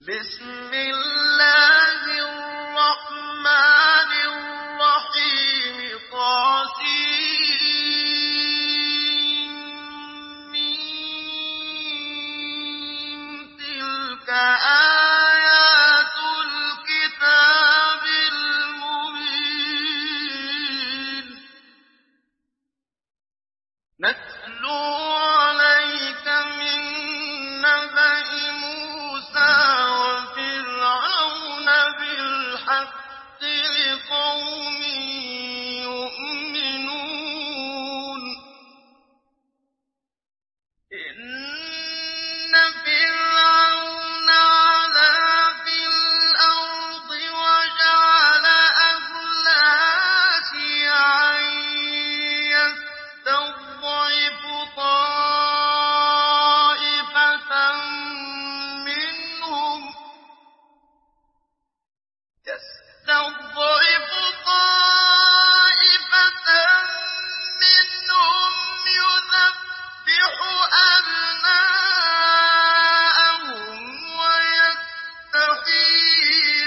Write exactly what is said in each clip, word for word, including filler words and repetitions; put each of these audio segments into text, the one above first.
بسم الله الرحمن الرحيم طاسيم تلك آيات الكتاب المبين نتلو عليك من نبأ موسى وفرعون بالحق لقوم يؤمنون إن فرعون علا في الأرض وجعل أهلها شيعا يستضعف طائفة منهم يستضعف طائفة منهم يذبح أبناءهم ويستحيي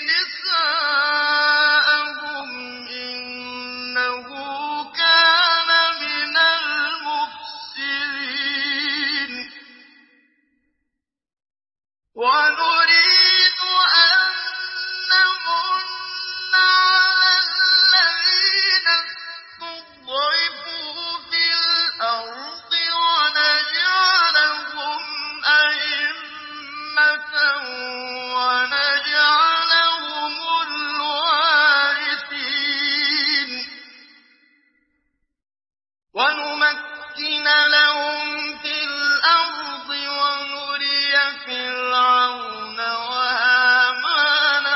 نساءهم إنه كان من المفسدين ونريد أن نمن على الذين استضعفوا في الأرض ونجعلهم أئمة ونجعلهم الوارثين ونمكن لهم في الأرض ونري فرعون وهامان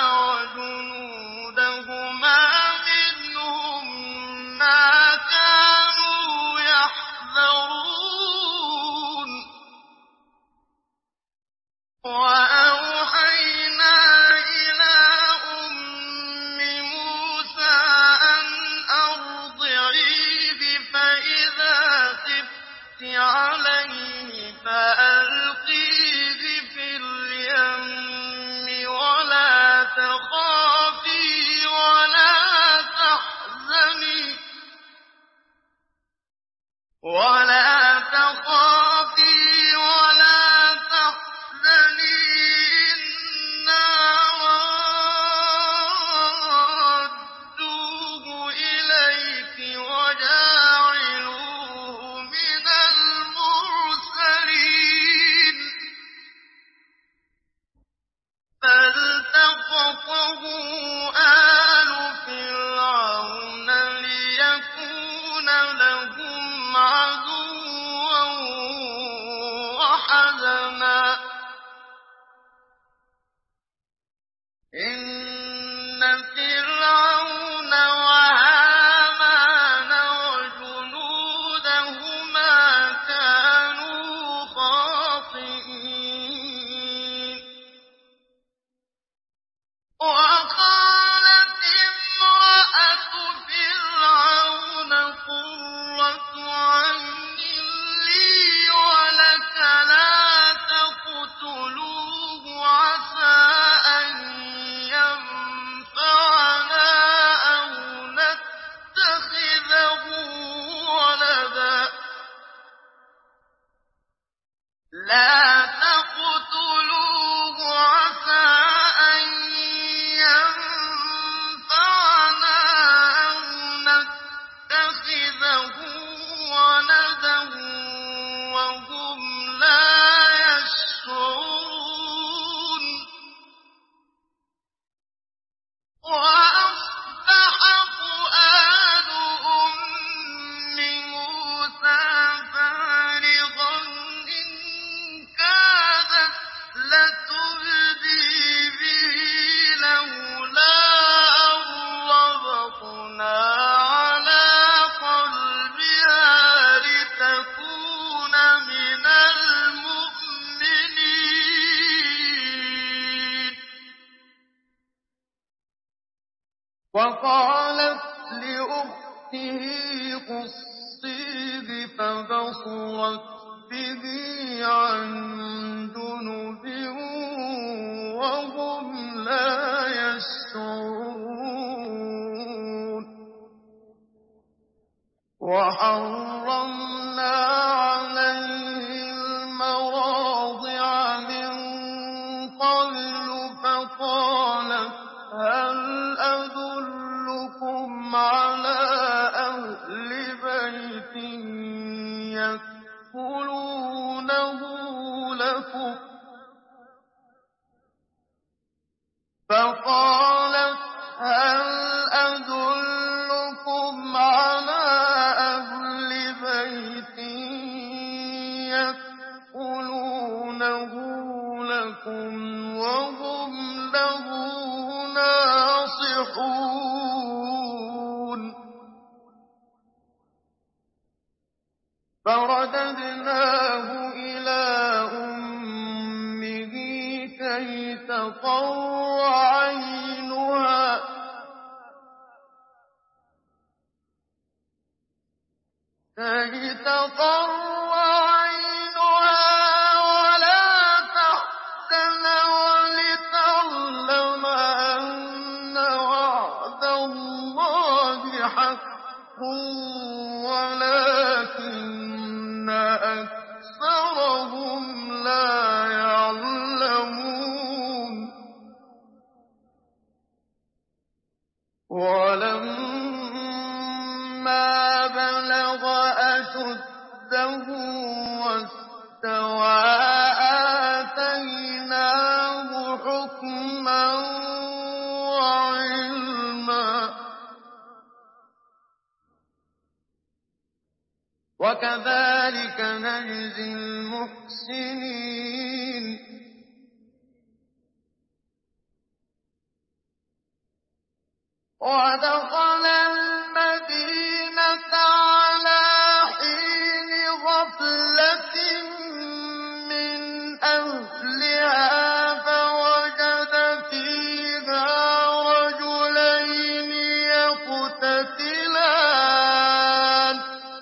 وجنودهما منهم ما كانوا يحذرون وأوحينا إلى أم موسى أن أرضعيه فإذا خفت عليه فألقيه في اليم ولا تخافي ولا تحزني ولا تخافي ولا تحزني إنا رادوه إليك وجاعلوه من المرسلين فالتقطه آل فرعون ليكون لهم عدوا وحزنا إن فرعون وهامان وجنودهما كانوا خاطئين وقالت امرأة فرعون قرة عين لي ولك لا تقتلوه عسى أن ينفعنا أو نتخذه ولدا لا تقتلوه عسى أن ينفعنا أو نتخذه ولدا وهم لا يشعرون وأصبح فؤاد أم موسى فارغا إن كادت لتبدي به لولا أن ربطنا على قلبها لتكون من المؤمنين وقالت لأخته قصيه فبصرت به عن جنب وهم لا يشعرون وحرمنا عليه المراضع من قبل فقالت هل أدلكم على أهل بيت يكفلونه لكم فقالت هل أدلكم على أهل بيت يكفلونه لكم وهم له ناصحون فرددناه إلى أمه كي تقر عينها كي تقر عينها ولا تحزن ولتعلم أن وعد الله حق ولكن أكثرهم لا يعلمون ولما بلغ أشده واستوى آتيناه حكما وعلما وكذلك نجزي المحسنين ودخل المدينة على حين غفلة من أهلها فوجد فيها رجلين يقتتلان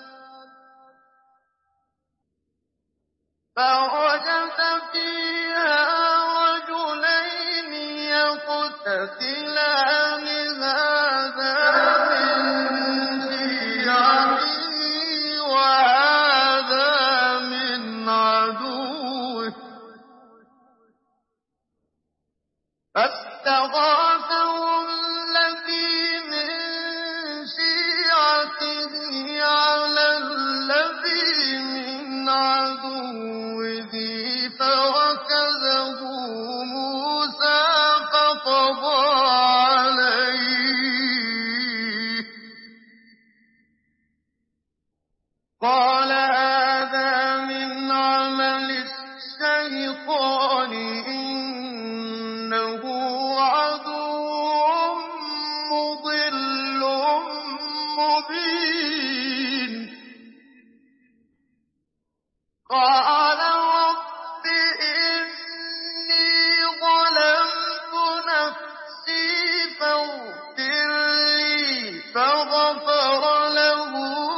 فوجد فيها رجلين يقتتلان هذا من شيعته وهذا من عدوه فاستغاثه الذي من شيعته على الذي من عدوه فوكزه موسى فقضى عليه قال هذا من عمل الشيطان إنه عدو مضل مبين قال رب إني ظلمت نفسي فاغفر لي فغفر له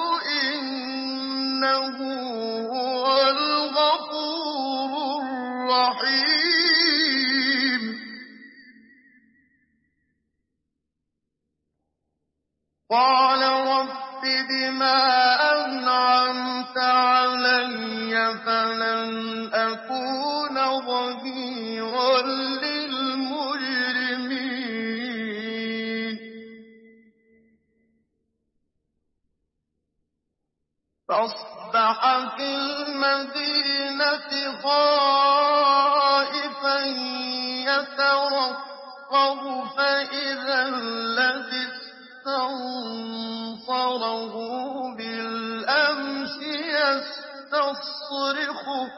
إنه هو الغفور الرحيم قال رب بما أنعمت علي فلن أكون ظهيرا للمجرمين فأصبح في المدينة خائفا يترقب فإذا الذي استنصره بالأمس يستصرخه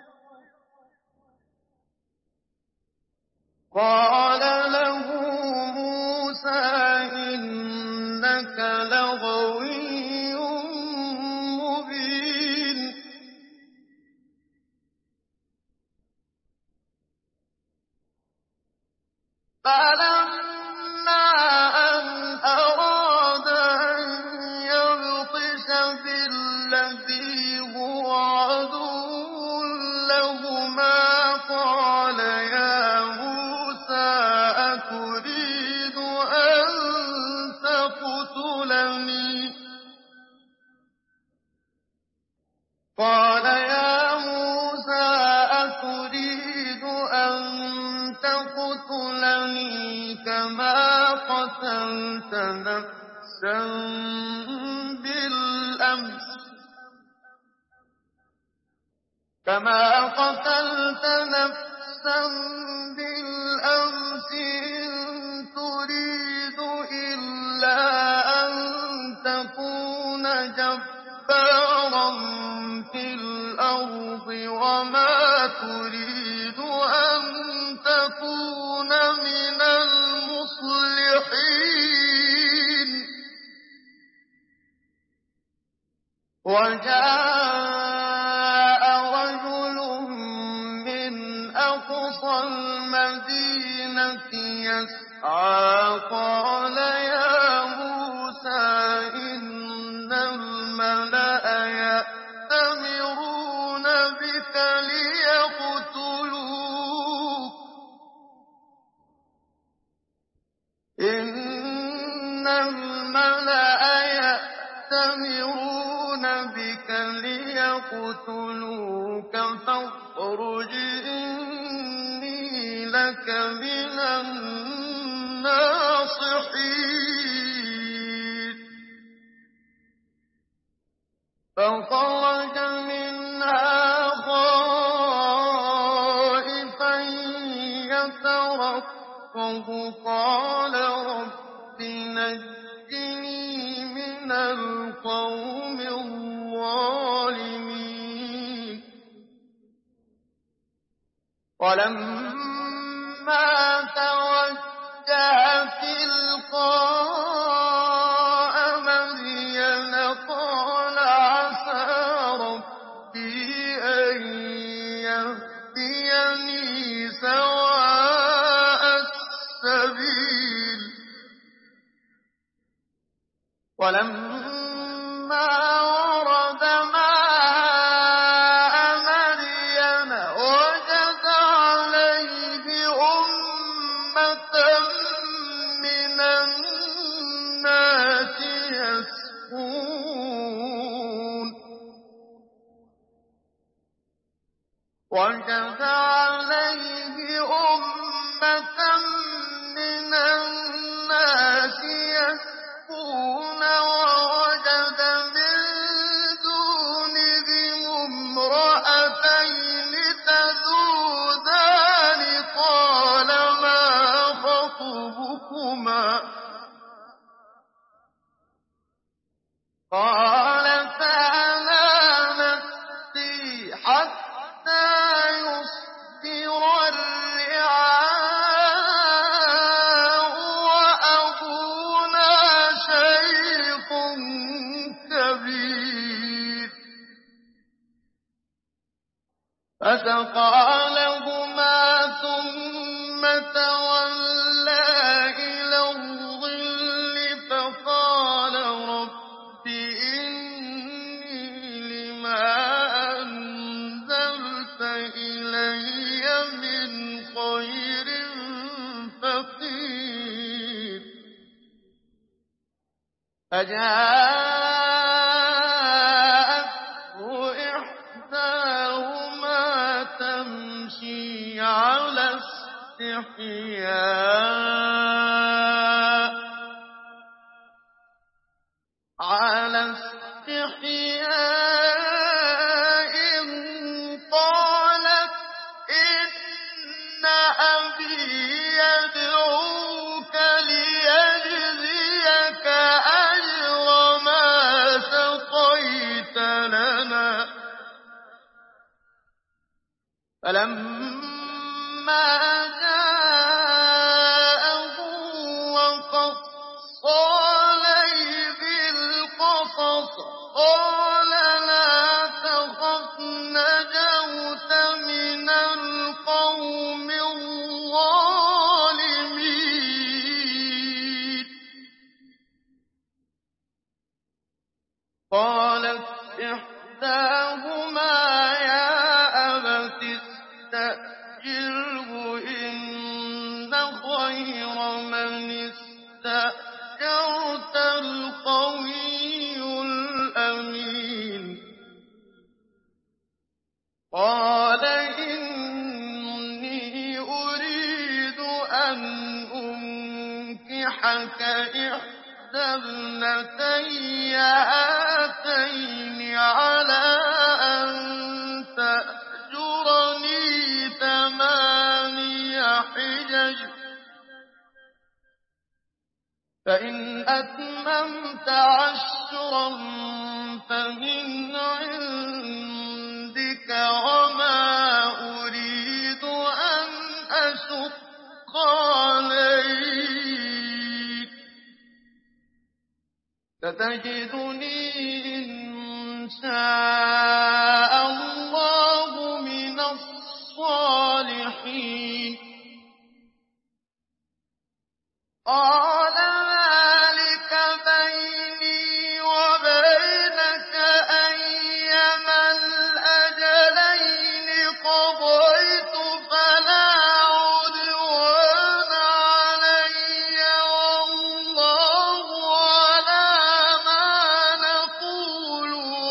قال له موسى إنك لغوي مبين فلما أن أراد أن يبطش بالذي هو عدو لهما قال يا موسى تقتلني كما قتلت نفسا بالأمس كما قتلت نفسا بالأمس إن تريد إلا أن تكون جبارا في الأرض وما تريد أن تكون من المصلحين وجاء رجل من أقصى المدينة يسعى قال يا موسى إن الملأ يأتمرون بك ليقتلوك إن الملأ يأتمرون بك ليقتلوك فاخرج إني لك من الناصحين فخرج منها خائفا يترقب قال رب نجني من القوم الظالمين ولما توجه تلقاء مدين قال عسى ربي أن يهديني سواء السبيل ولما ورد ماء مدين وجد عليه أمة من الناس يسقون وجد عليه أمة من الناس يسقون ووجد من دونهم امرأتين تذودان قال ما خطبكما قالتا لا نسقي حتى يصدر الرعاء وأبونا شيخ كبير فسقى لهما ثم تولى إلى الظل فقال رب إني لما أنزلت إلي من خير فقير فجاءته إحداهما تمشي على استحياء على استحياء قالت إن أبي يدعوك ليجزيك أجر ما سقيت لنا فلما جاءه وقص عليه القصص قال لا تخف نجوت من القوم الظالمين قالت إحداهما يا أبت استأجره إن خير من استأجرت القوي الأمين قال إني أريد أن أنكحك إحدى ابنتي هاتين على أن تأجرني ثماني حجج فإن أتممت عشرا فمن عندك وما أريد أن أشق عليك ستجدني إن شاء الله من الصالحين قال ذلك بيني وبينك أيما الأجلين قضيت فلا عدوان علي والله على ما نقول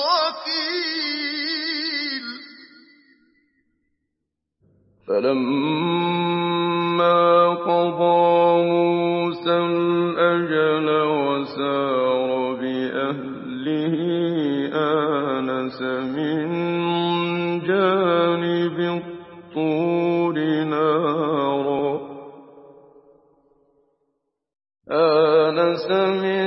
وكيل فلما قضى موسى الأجل وسار بأهله آنس من جانب الطور نارا آنس من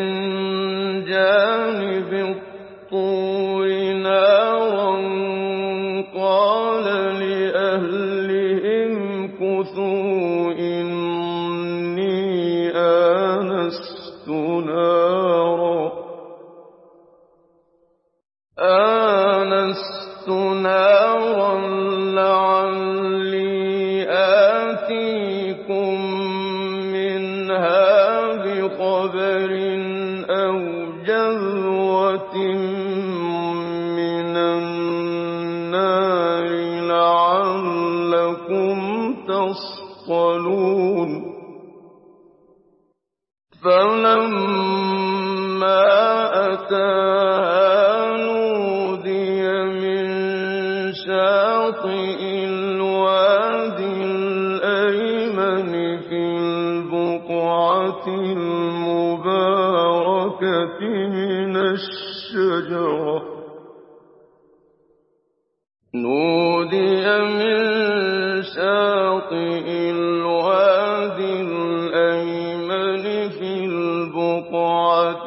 جانب الطور نارا قال لأهلهم كثوا إني آنست نارا آنست نارا لعلي آتيكم منها بخبر أو جذوة من النار لعلكم تصطلون فلما أتاها نودي من شاطئ الوادي الأيمن في البقعة المباركة من الشجرة نودي من شاطئ الوادي الأيمن في البقعة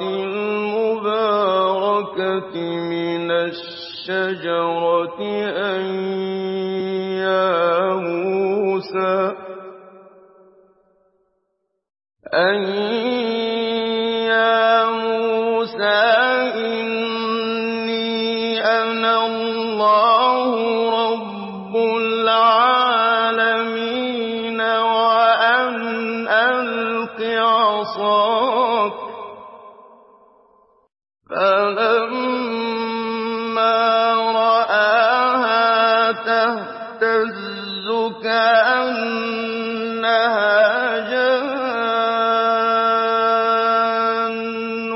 المباركة من الشجرة أن يا موسى أن يا موسى إني أنا الله رب العالمين وأن ألق عصاك فلما رآها تهتز كأنها جان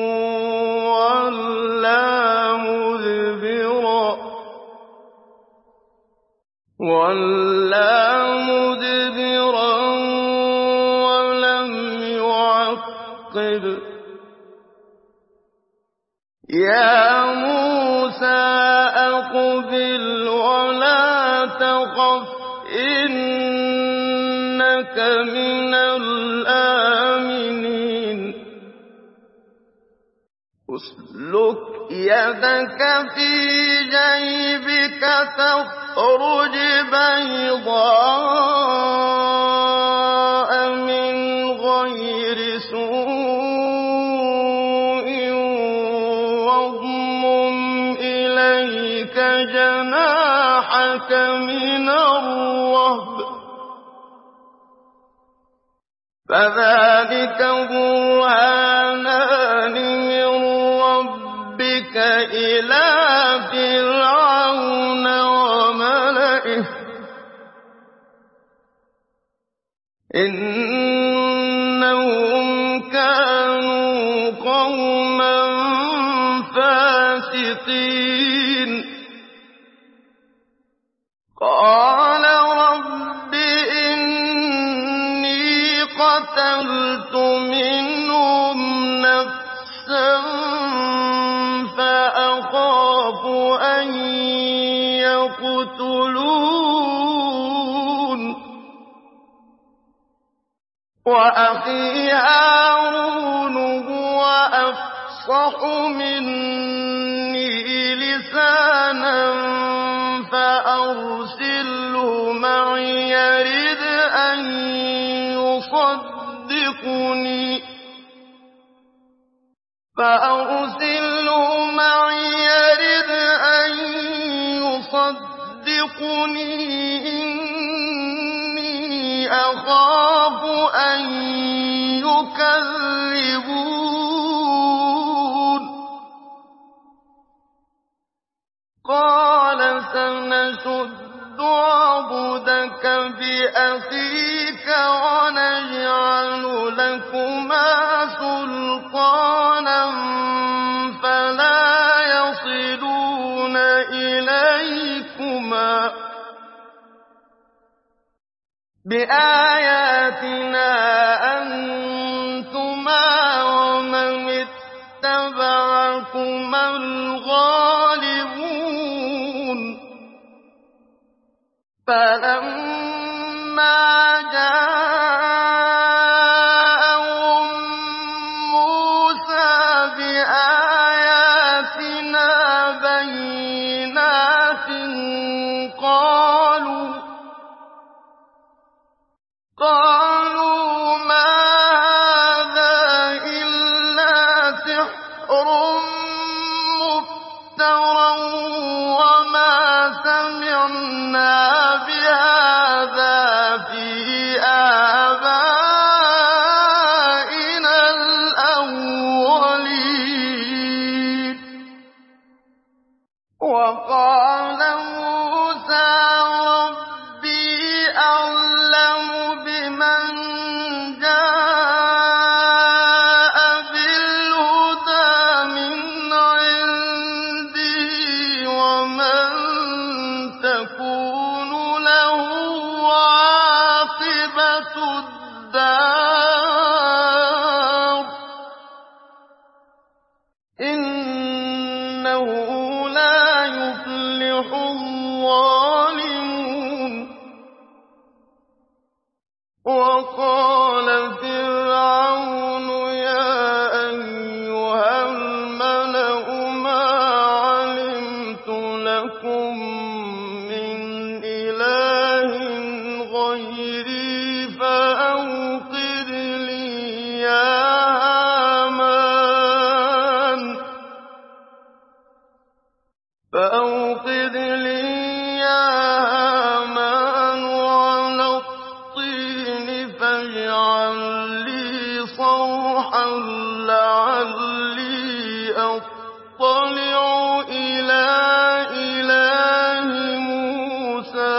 ولا مدبرا ولا مدبرا ولم يعقب يا موسى أقبل ولا تخف إنك من الآمنين اسلك يدك في جيبك تخرج بيضاء من غير سوء واضمم إليك جناحك من الرهب فذلك برهانان من ربك إلى فرعون وملئه إنهم كانوا قوما فاسقين قال رب إني قتلت منهم نفسا فأخاف أن يقتلون وأخي هارون هو أفصح مني لسانا فأرسله معي يرد أن يصدقني فأرسله معي يرد أن يصدقني إني أخاف أن يكذبون قال سنشد عضدك بأخيك ونجعل لكما سلطانا فلا يصلون إليكما بآياتنا أنتما ومن اتبعكما الغالبون فلما جاءهم موسى بآياتنا بينات قالوا قالوا ما هذا إلا سحر مفترى وما سمعنا بهذا في آبائنا الأولين وقال موسى ربي أعلم بمن جاء بالهدى من عنده ومن تكون له عاقبة الدار إنه لا يفلح الظالمون وقال فرعون يا أيها الملأ ما علمت لكم من إله غيري فأوقد لي يا هامان فأوقد لي يا هامان على الطين فاجعل لي صرحا لعلي أطلع إلى إله موسى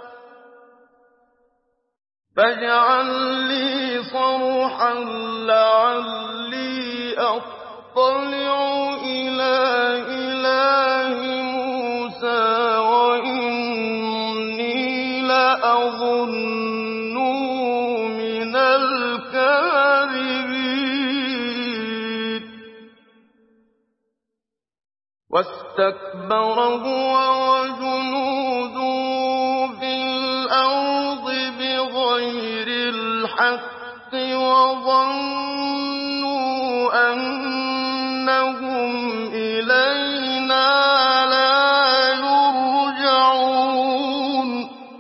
فاجعل لي صرحا لعلي أطلع إلى إله موسى وإني لأظنه من الكاذبين واستكبر هو وجنوده في الأرض بغير الحق وظنوا أنهم إلينا لا يرجعون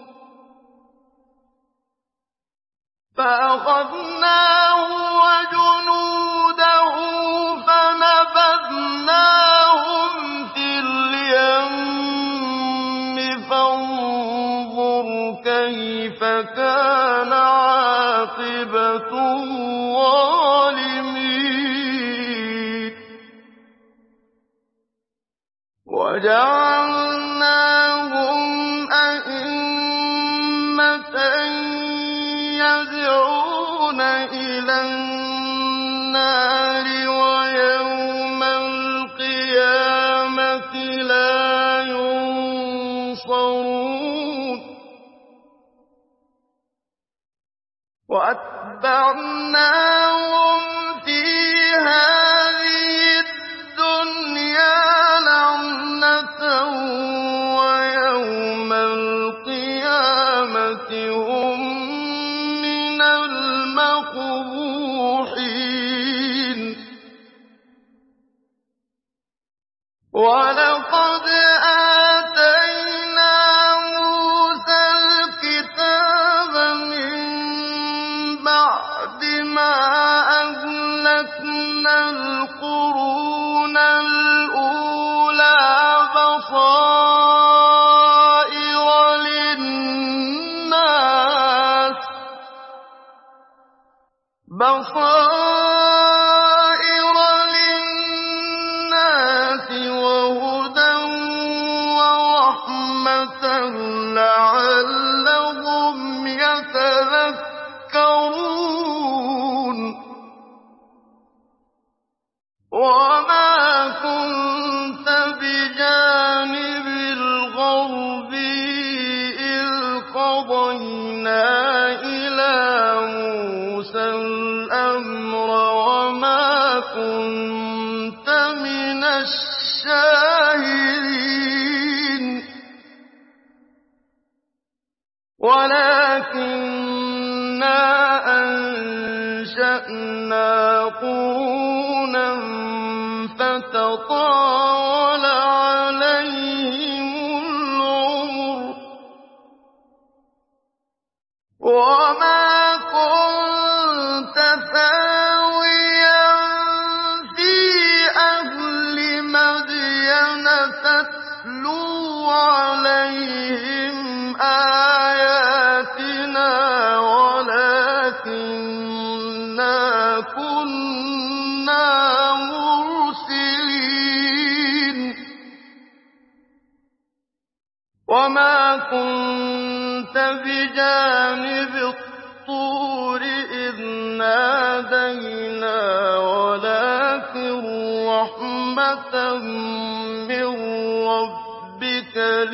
فأخذناه وجنوده فنبذناهم في اليم فانظر كيف كان عاقبة الظالمين وجعلناهم أئمة يدعون إلى النار ويوم القيامة لا ينصرون وَأَتْبَعْنَاهُمْ فِي هَٰذِهِ الدُّنْيَا لَعْنَةً وَيَوْمَ الْقِيَامَةِ هُم مِّنَ الْمَقْبُوحِينَ وَلَقَدْ آتَيْنَا مُوسَى الْكِتَابَ مِن بَعْدِ مَا أَهْلَكْنَا الْقُرُونَ الْأُولَىٰ بَصَائِرَ لِلنَّاسِ وَهُدًى وَرَحْمَةً لَّعَلَّهُمْ يَتَذَكَّرُونَ وَمَا كُنتَ بِجَانِبِ الْغَرْبِيِّ إِذْ قَضَيْنَا إِلَىٰ مُوسَى الْأَمْرَ وَمَا كُنتَ مِنَ الشَّاهِدِينَ وَلَٰكِنَّا أَنشَأْنَا قُرُونًا فَتَطَاوَلَ عَلَيْهِمُ الْعُمُرُ وَمَا كُنتَ ثَاوِيًا فِي أَهْلِ مَدْيَنَ تَتْلُو عَلَيْهِمْ آيَاتِنَا وَلَٰكِنَّا كُنَّا مُرْسِلِينَ وَمَا كُنتَ بِجَانِبِ الطُّورِ إِذْ نَادَيْنَا وَلَٰكِن رَّحْمَةً مِّن رَّبِّكَ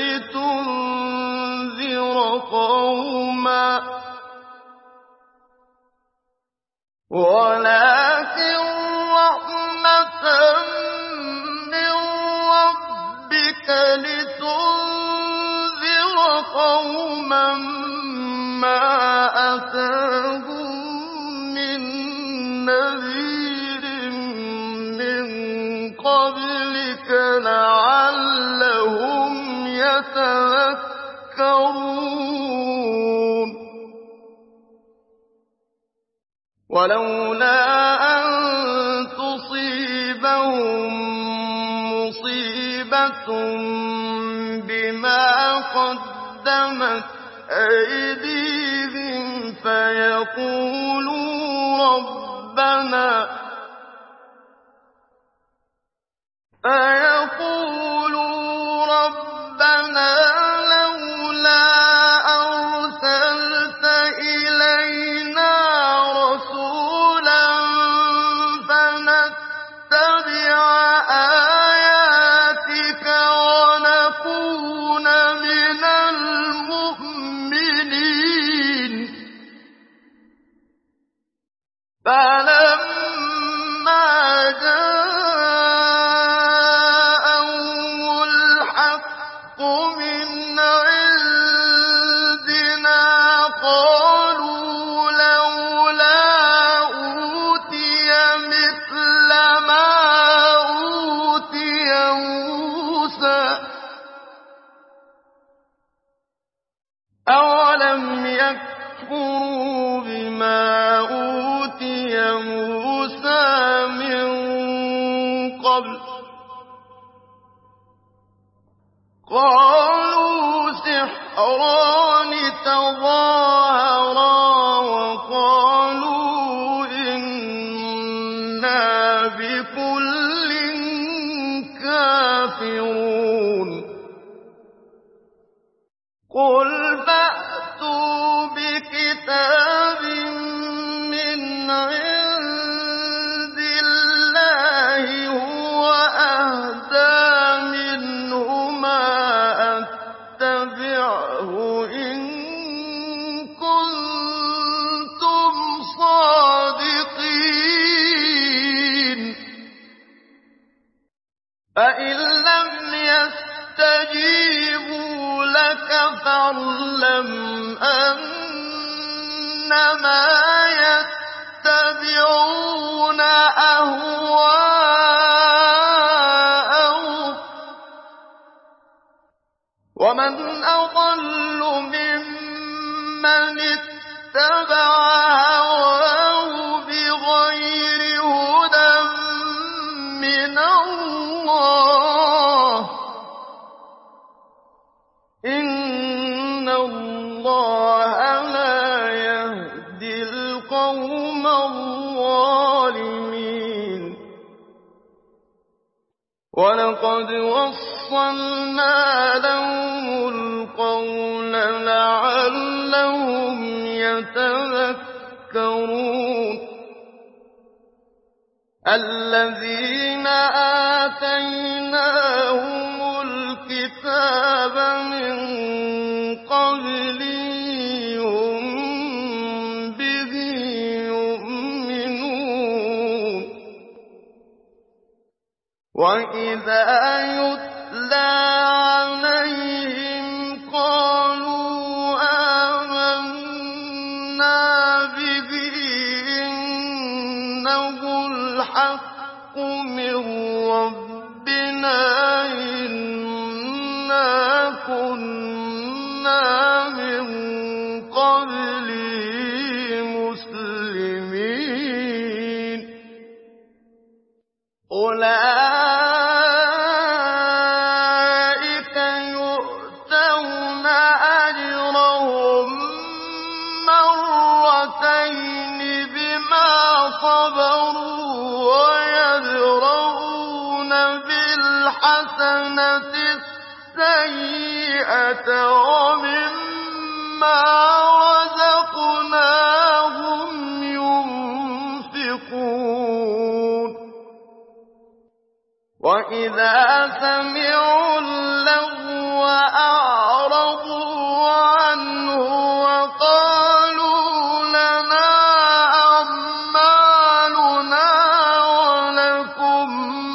لِتُنذِرَ قَوْمًا وَلَٰكِن رَّحْمَةً مِّن رَّبِّكَ لِتُنذِرَ قَوْمًا مَّا أَتَاهُم مِّن نَّذِيرٍ مِّن قَبْلِكَ لَعَلَّهُمْ يَتَذَكَّرُونَ وَلَوْلَا أَن تُصِيبَهُم مُّصِيبَةٌ بِمَا قَدَّمَتْ أَيْدِيهِمْ فَيَقُولُوا رَبَّنَا فَيَقُولُوا رَبَّنَا لَوْلَا أَرْسَلْتَ إِلَيْنَا رَسُولًا فَنَتَّبِعَ آيَاتِكَ وَنَكُونَ مِنَ الْمُؤْمِنِينَ فَلَمَّا جَاءَهُمُ الْحَقُّ مِنْ عِندِنَا قَالُوا لَوْلَا أُوتِيَ مِثْلَ مَا أُوتِيَ مُوسَىٰ ۚ أَوَلَمْ يَكْفُرُوا بِمَا أُوتِيَ مُوسَىٰ مِن قَبْلُ ۖ قَالُوا سِحْرَانِ تَظَاهَرَا وَقَالُوا إِنَّا بِكُلٍّ كَافِرُونَ قُلْ فَأْتُوا بِكِتَابٍ مِّنْ عِندِ اللَّهِ هُوَ أَهْدَىٰ مِنْهُمَا أَتَّبِعْهُ إِن كُنتُمْ يتبعون أهواءهم ومن أضل ممن اتبع هواه بغير هدى من الله إن الله لا يهدي القوم الظالمين ولقد وصلنا لهم القول لعلهم يتذكرون الذين آتيناهم الكتاب من قبله هم به يؤمنون وإذا يتلى عليهم قالوا آمنا به إنه الحق من ربنا إنا كنا من قبله مسلمين أولئك يؤتون أجرهم مرتين بما صبروا ويدرؤون بالحسنة السيئة ومما رزقناهم ينفقون وإذا سمعوا اللغو أعرضوا عنه وقالوا لنا أعمالنا ولكم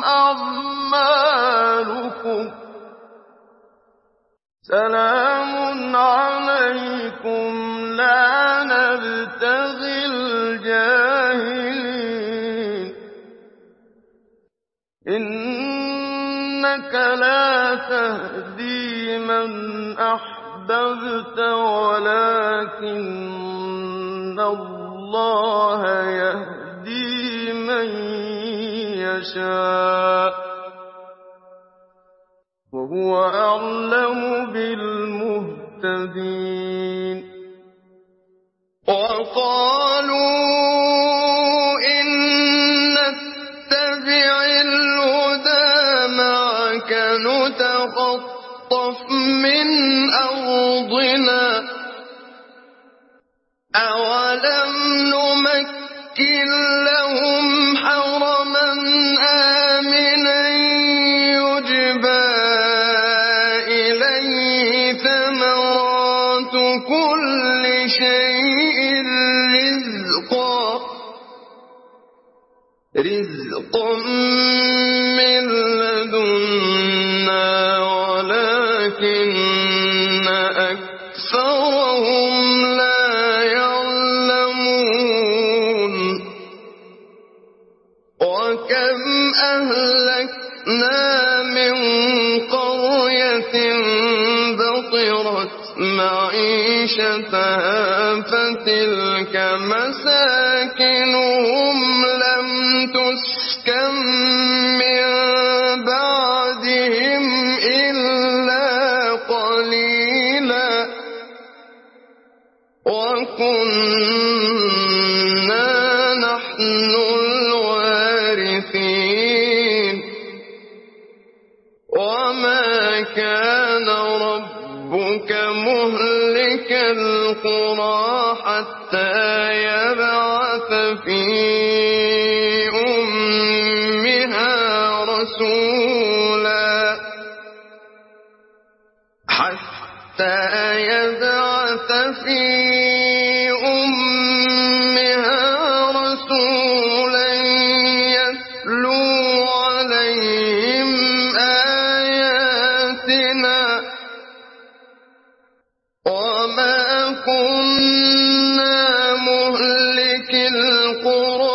أعمالكم سلام عليكم لا نبتغي الجاهلين إنك لا تهدي من أحببت ولكن الله يهدي من يشاء وهو أعلم بالمهتدين وقالوا إن نتبع الهدى معك نتخطف من أرضنا أولم نمكن لهم حرما آمنا يجبى إليه ثمرات كل شيء رزقا رزقا من لدنا ولكن أكثرهم لا يعلمون وكم أهلكنا من قرية بطرت معيشتها فتلك مساكنهم لم تسكن من بعدهم إلا قليلا وكنا نحن الوارثين وما كان ربك مهلك القرى حتى يبعث في أمها رسولا حتى يبعث في أمها رسولا يتلو عليهم آياتنا وما كنا مهلك القرى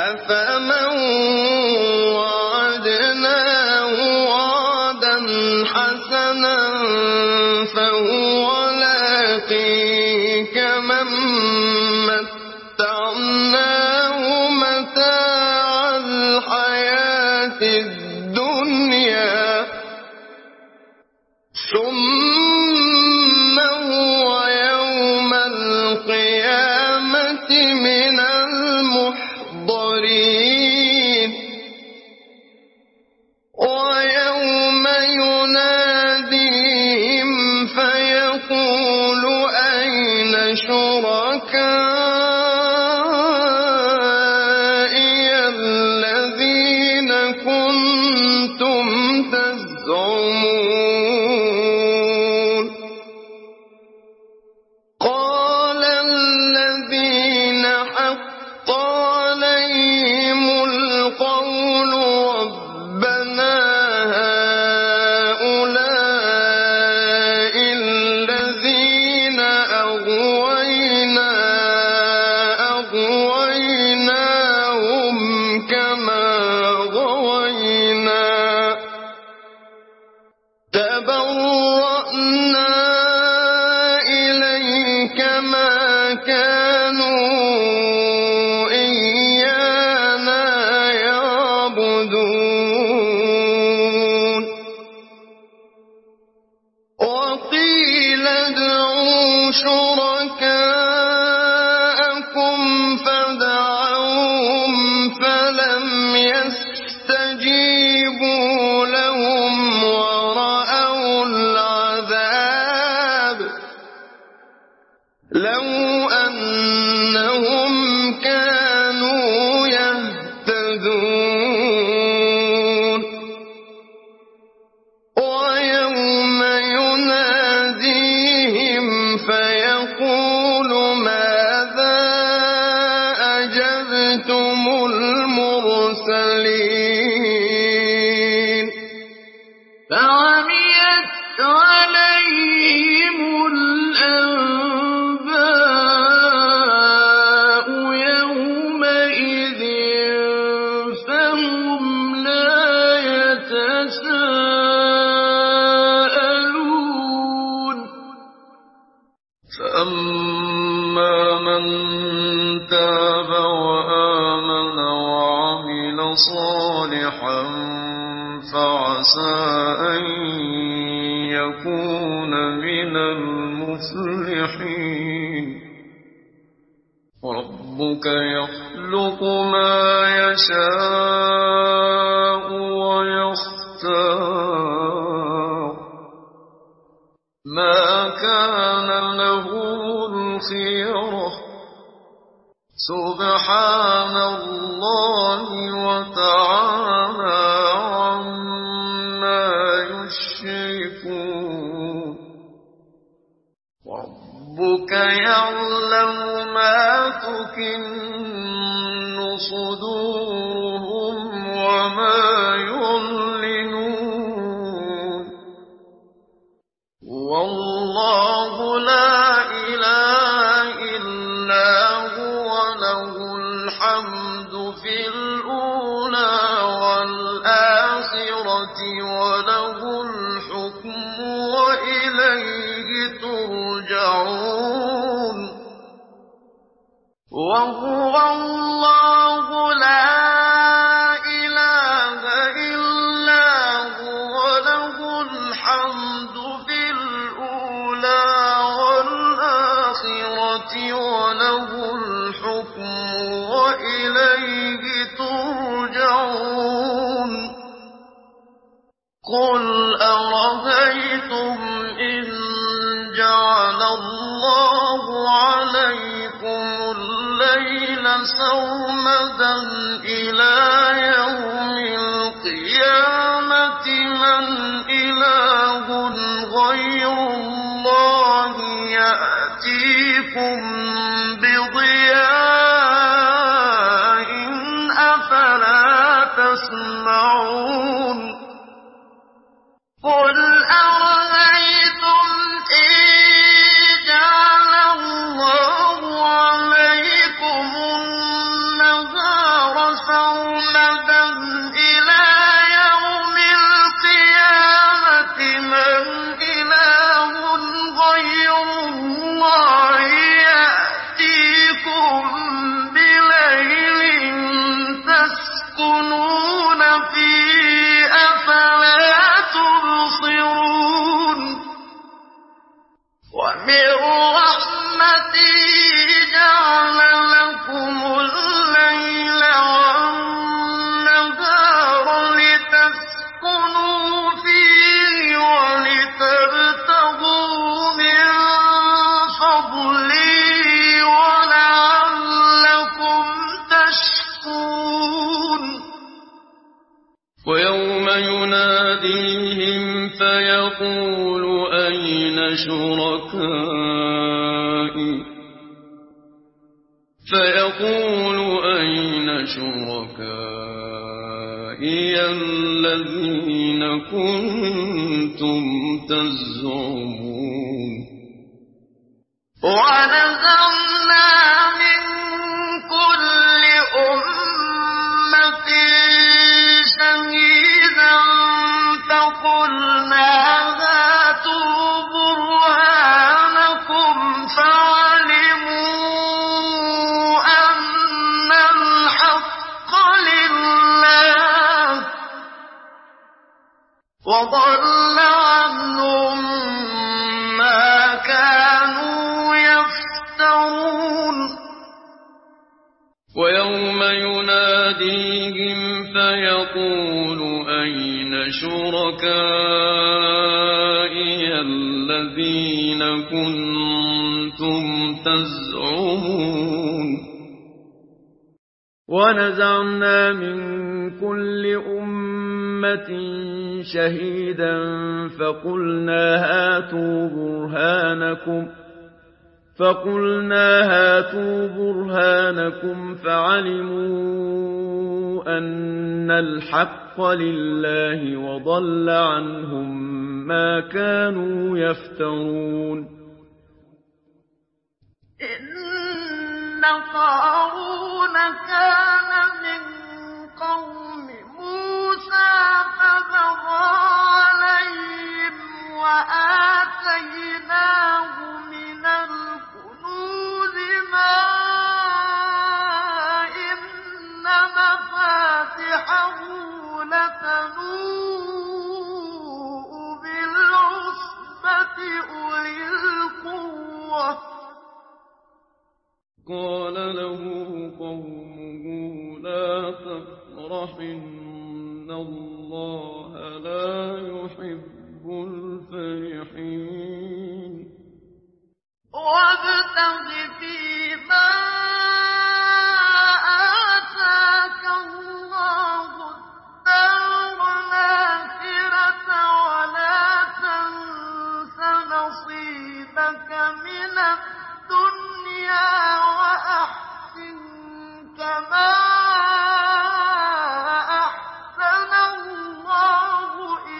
أفمن وعدناه وعدا حسنا فهو لاقيه كمن متعناه متاع الحياة الدنيا ثم هو يوم القيامة من المحضرين ويوم يناديهم فيقول أين شركائي الذين كنتم تزعمون قال الذين حق عليهم القول ربنا هؤلاء الذين أغوينا أغويناهم كما غوينا تبرأنا إليك ما كانوا إيانا يعبدون وقيل ادعوا شركاءكم فدعوهم فلم يستجيبوا لهم ورأوا العذاب لو أنهم كانوا يهتدون ويوم يناديهم فيقول ماذا أجبتم المرسلين فعميت عليهم الأنباء يومئذ فهم لا يتساءلون فأما من تاب وآمن وعمل صالحا فعسى أن يكون من المفلحين وربك يخلق ما يشاء ويختار ما كان له الخيرة سبحان الله وتعالى عما يشركون وربك يعلم ما تكن صدورهم وما يعلنون والله لا إله إلا هو له الحمد في الأولى والآخرة وله الحكم وإليه ترجعون وهو الله لا إله إلا هو له الحمد في الأولى والآخرة وله الحكم وإليه ترجعون قل أرأيتم إن جعل الله عليكم الليل سرمدا إلى يوم القيامة من إله غير الله يأتيكم بضياء أفلا تسمعون قل أرأيتم إن جعل الله عليكم النهار عليكم بليل تسكنون فيه أفلا تبصرون ومن رحمته جعل لكم الليل والنهار لتسكنوا فيه ولتبتغوا من فضله ولعلكم تشكرون ويوم يناديهم فيقول أين شركائي فيقول أين شركائي الذين كنتم تزعمون ونزعنا من كل أمة شهيدا فقلنا هاتوا برهانكم فعلموا أن الحق لله وضل عنهم ما كانوا يفترون ويوم يناديهم فيقول أين شركائي الذين كنتم تزعمون ونزعنا من كل أمة شهيدا فقلنا هاتوا برهانكم فقلنا هاتوا برهانكم فعلموا أن الحق لله وضل عنهم ما كانوا يفترون إن قارون كان من قوم موسى فبغى عليهم وآتيناه من الكنوز ما إن مفاتحه لتنوء بالعصبة أولي القوة قال له قومه لا تفرح إن الله لا يحب الفرحين وابتغ فيما آتاك الله الدار الآخرة ولا تنس نصيبك من الدنيا وأحسن كما أحسن الله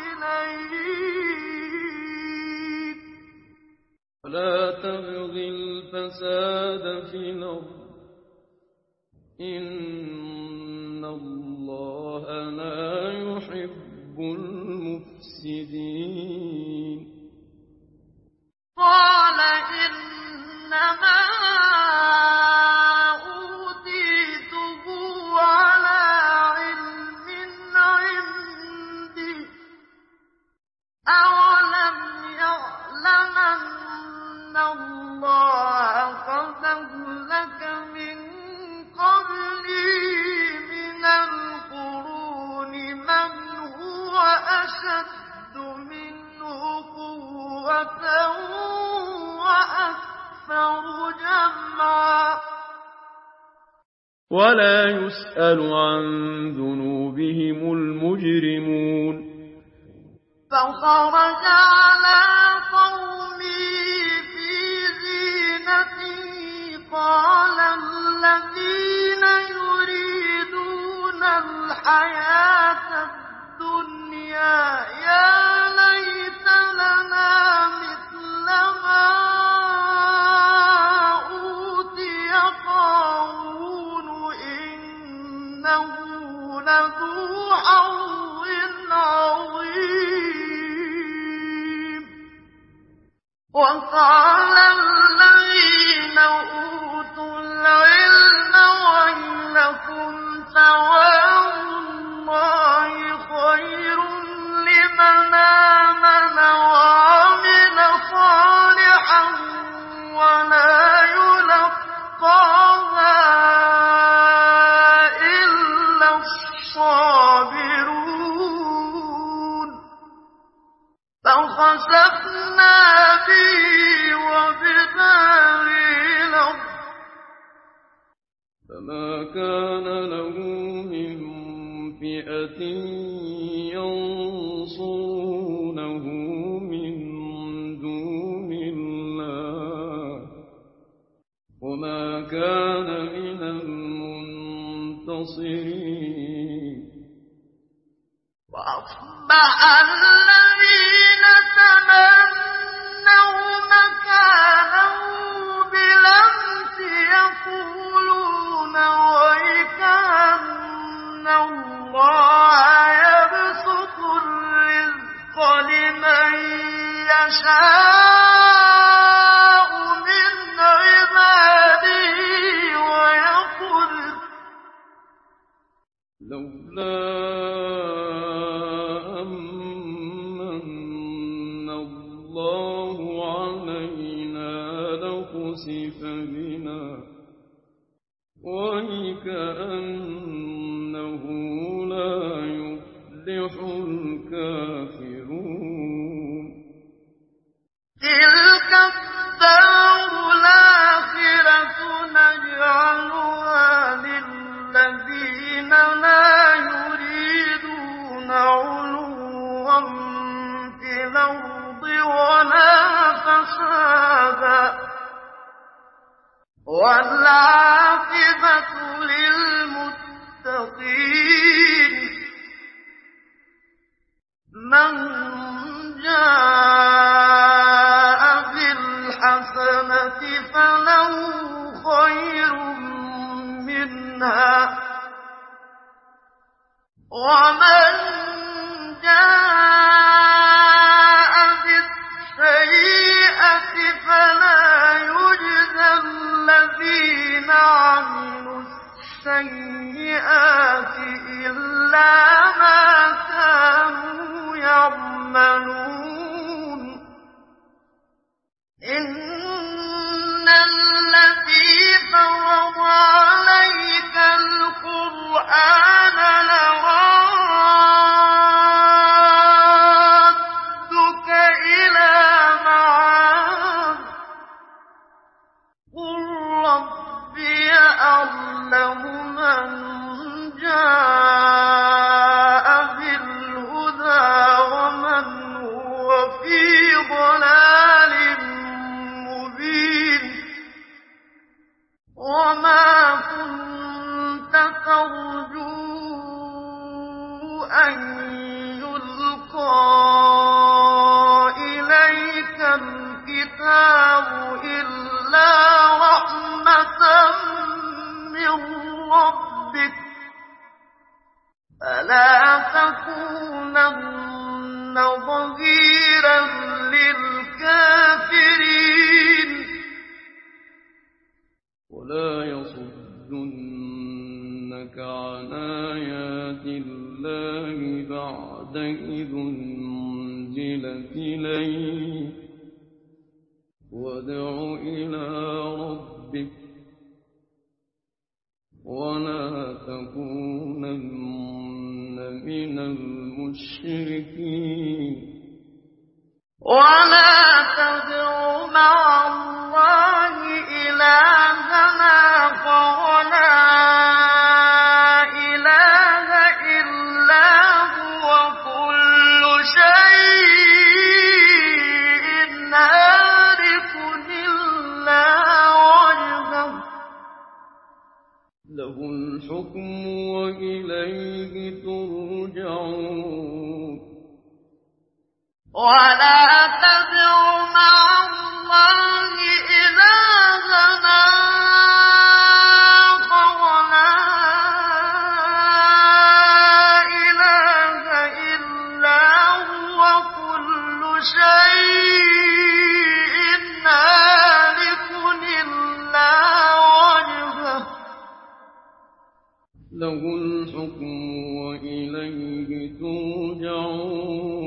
إليك ولا تبغ الفساد في الأرض إن الله لا يحب المفسدين قال إنما أوتيته على علم عندي أولم يعلم أن الله قد أهلك من قبلي من القرون من هو أشد منه قوة وأكثر جمعا ولا يسأل عن ذنوبهم المجرمون فخرج على قومه في زينته قال الذين يريدون الحياة الدنيا يا ليت لنا مثل ما أوتي قارون إنه لذو حظ عظيم وقال الذين أوتوا العلم ثواب الله خير لمن آمن وعمل صالحا ولا يلقاها إلا الصابرون فخسفنا به وبداره الأرض فما كان له من فئة ينصرونه من دون الله وما كان من المنتصرين وأصبح الذين تمنوا مكانه بالأمس يقولون ويكأن الله يبسط الرزق لمن يشاء من عباده ويقدر لولا أمن الله علينا لخسف بنا وكأنه لا يفلح الكافرون تلك الدار الآخرة نجعلها للذين لا يريدون علوا في الأرض ولا فسادا والعاقبة للمتقين من جاء بالحسنة فله خير منها ومن جاء بالسيئة فلا يجزى الذين عملوا السيئات إلا ما كانوا يعملون إن الذي فرض عليك القرآن لرادك إلى معاد قل ربي أعلم من جاء بالهدى ومن هو في ضلال مبين وما كنت ترجو أن يلقى إليك الكتاب إلا رحمة من ربك فلا تكونن ظهيرا للكافرين ولا يصدنك عن آيات الله بعد إذ أنزلت إليك وادع إلى ربك ولا تكونن من المشركين ولا تدع مع الله إلهنا ولا إله إلا هو كل شيء هالك إلا وجهه له الحكم وإليه ترجعون ولا تدع مع الله إلهنا آخر ولا إله إلا هو كل شيء هالك إلا وجهه له الحكم وإليه ترجعون